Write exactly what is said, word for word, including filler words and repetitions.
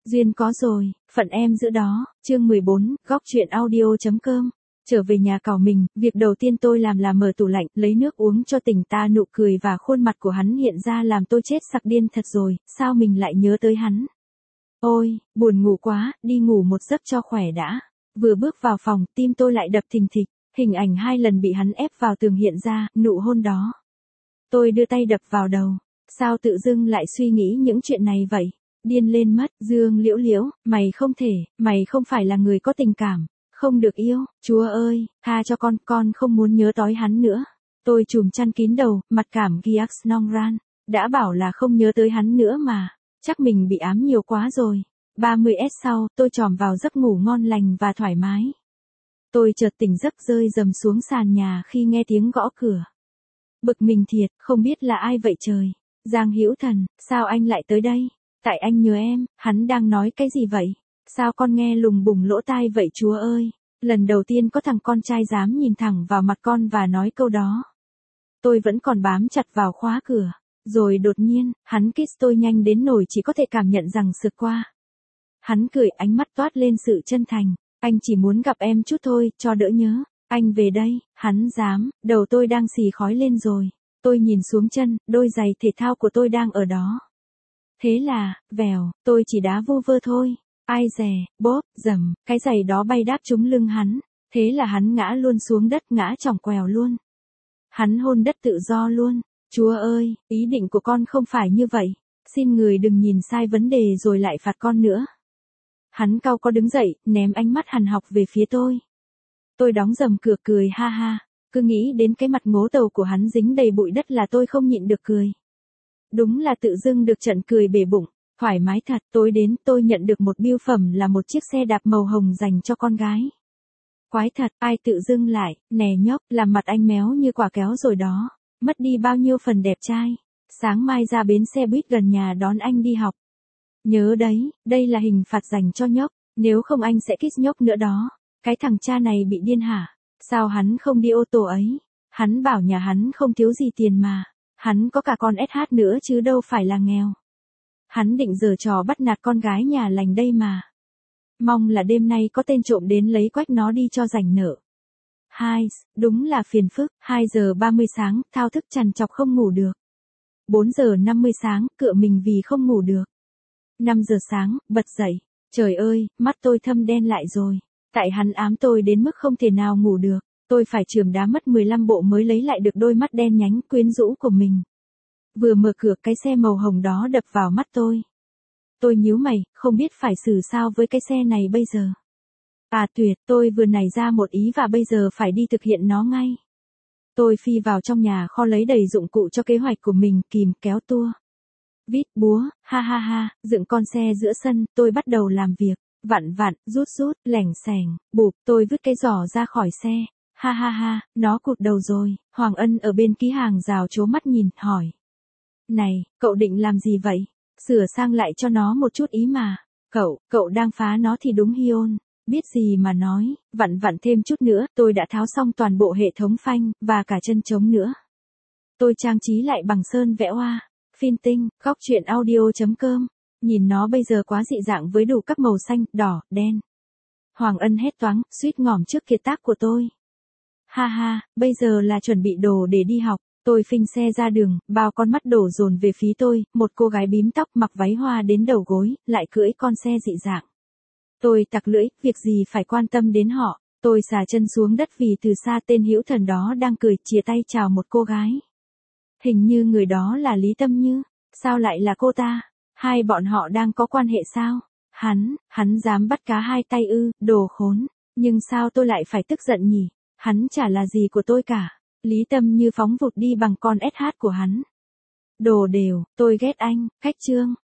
Duyên có rồi, phận em giữ đó, chương mười bốn, góc chuyện audio.com. Trở về nhà cào mình, việc đầu tiên tôi làm là mở tủ lạnh, lấy nước uống cho tỉnh ta. Nụ cười và khuôn mặt của hắn hiện ra làm tôi chết sặc điên thật rồi, sao mình lại nhớ tới hắn. Ôi, buồn ngủ quá, đi ngủ một giấc cho khỏe đã. Vừa bước vào phòng, tim tôi lại đập thình thịch, hình ảnh hai lần bị hắn ép vào tường hiện ra, nụ hôn đó. Tôi đưa tay đập vào đầu, sao tự dưng lại suy nghĩ những chuyện này vậy? Điên lên mất, Dương Liễu Liễu, mày không thể, mày không phải là người có tình cảm, không được yêu, Chúa ơi, tha cho con, con không muốn nhớ tới hắn nữa. Tôi chùm chăn kín đầu, mặt cảm Giax Nong Ran, đã bảo là không nhớ tới hắn nữa mà, chắc mình bị ám nhiều quá rồi. ba mươi S sau, tôi tròm vào giấc ngủ ngon lành và thoải mái. Tôi chợt tỉnh giấc rơi rầm xuống sàn nhà khi nghe tiếng gõ cửa. Bực mình thiệt, không biết là ai vậy trời. Giang Hữu Thần, sao anh lại tới đây? Tại anh nhớ em, hắn đang nói cái gì vậy? Sao con nghe lùng bùng lỗ tai vậy Chúa ơi? Lần đầu tiên có thằng con trai dám nhìn thẳng vào mặt con và nói câu đó. Tôi vẫn còn bám chặt vào khóa cửa. Rồi đột nhiên, hắn kiss tôi nhanh đến nỗi chỉ có thể cảm nhận rằng sượt qua. Hắn cười, ánh mắt toát lên sự chân thành. Anh chỉ muốn gặp em chút thôi, cho đỡ nhớ. Anh về đây, hắn dám, đầu tôi đang xì khói lên rồi. Tôi nhìn xuống chân, đôi giày thể thao của tôi đang ở đó. Thế là, vèo, tôi chỉ đá vu vơ thôi. Ai dè, bóp, dầm, cái giày đó bay đáp trúng lưng hắn. Thế là hắn ngã luôn xuống đất, ngã chỏng quèo luôn. Hắn hôn đất tự do luôn. Chúa ơi, ý định của con không phải như vậy. Xin người đừng nhìn sai vấn đề rồi lại phạt con nữa. Hắn cau có đứng dậy, ném ánh mắt hằn học về phía tôi. Tôi đóng rầm cửa cười ha ha. Cứ nghĩ đến cái mặt ngố tàu của hắn dính đầy bụi đất là tôi không nhịn được cười. Đúng là tự dưng được trận cười bể bụng, thoải mái thật. Tối đến tôi nhận được một bưu phẩm là một chiếc xe đạp màu hồng dành cho con gái. Quái thật, ai tự dưng lại, nè nhóc, làm mặt anh méo như quả kéo rồi đó. Mất đi bao nhiêu phần đẹp trai. Sáng mai ra bến xe buýt gần nhà đón anh đi học. Nhớ đấy, đây là hình phạt dành cho nhóc, nếu không anh sẽ kiss nhóc nữa đó. Cái thằng cha này bị điên hả? Sao hắn không đi ô tô ấy? Hắn bảo nhà hắn không thiếu gì tiền mà. Hắn có cả con ét hát nữa chứ đâu phải là nghèo. Hắn định giở trò bắt nạt con gái nhà lành đây mà. Mong là đêm nay có tên trộm đến lấy quách nó đi cho rảnh nợ. Hai, đúng là phiền phức. Hai giờ ba mươi sáng, thao thức trằn trọc không ngủ được. Bốn giờ năm mươi sáng, cựa mình vì không ngủ được. Năm giờ sáng, bật dậy. Trời ơi, mắt tôi thâm đen lại rồi. Tại hắn ám tôi đến mức không thể nào ngủ được. Tôi phải chườm đá mất mười lăm bộ mới lấy lại được đôi mắt đen nhánh quyến rũ của mình. Vừa mở cửa, cái xe màu hồng đó đập vào mắt tôi. Tôi nhíu mày, không biết phải xử sao với cái xe này bây giờ. À tuyệt, tôi vừa nảy ra một ý và bây giờ phải đi thực hiện nó ngay. Tôi phi vào trong nhà kho lấy đầy dụng cụ cho kế hoạch của mình, kìm, kéo tua, vít, búa, ha ha ha, dựng con xe giữa sân. Tôi bắt đầu làm việc, vặn vặn, rút rút, lẻng xẻng, bụp. Tôi vứt cái giỏ ra khỏi xe. Ha ha ha, nó cụt đầu rồi. Hoàng Ân ở bên ký hàng rào trố mắt nhìn, hỏi. Này, cậu định làm gì vậy? Sửa sang lại cho nó một chút ý mà. Cậu, cậu đang phá nó thì đúng Hiôn. Biết gì mà nói, vặn vặn thêm chút nữa, tôi đã tháo xong toàn bộ hệ thống phanh, và cả chân trống nữa. Tôi trang trí lại bằng sơn vẽ hoa, phim tinh, góc chuyện audio.com. Nhìn nó bây giờ quá dị dạng với đủ các màu xanh, đỏ, đen. Hoàng Ân hét toáng, suýt ngỏm trước kiệt tác của tôi. Ha ha, bây giờ là chuẩn bị đồ để đi học. Tôi phinh xe ra đường, bao con mắt đổ dồn về phía tôi, một cô gái bím tóc mặc váy hoa đến đầu gối, lại cưỡi con xe dị dạng. Tôi tặc lưỡi, việc gì phải quan tâm đến họ. Tôi xà chân xuống đất vì từ xa tên Hữu Thần đó đang cười chìa tay chào một cô gái. Hình như người đó là Lý Tâm Như. Sao lại là cô ta? Hai bọn họ đang có quan hệ sao? Hắn, hắn dám bắt cá hai tay ư, đồ khốn. Nhưng sao tôi lại phải tức giận nhỉ? Hắn chả là gì của tôi cả. Lý Tâm Như phóng vụt đi bằng con ét hát của hắn. Đồ đều, tôi ghét anh, khách trương.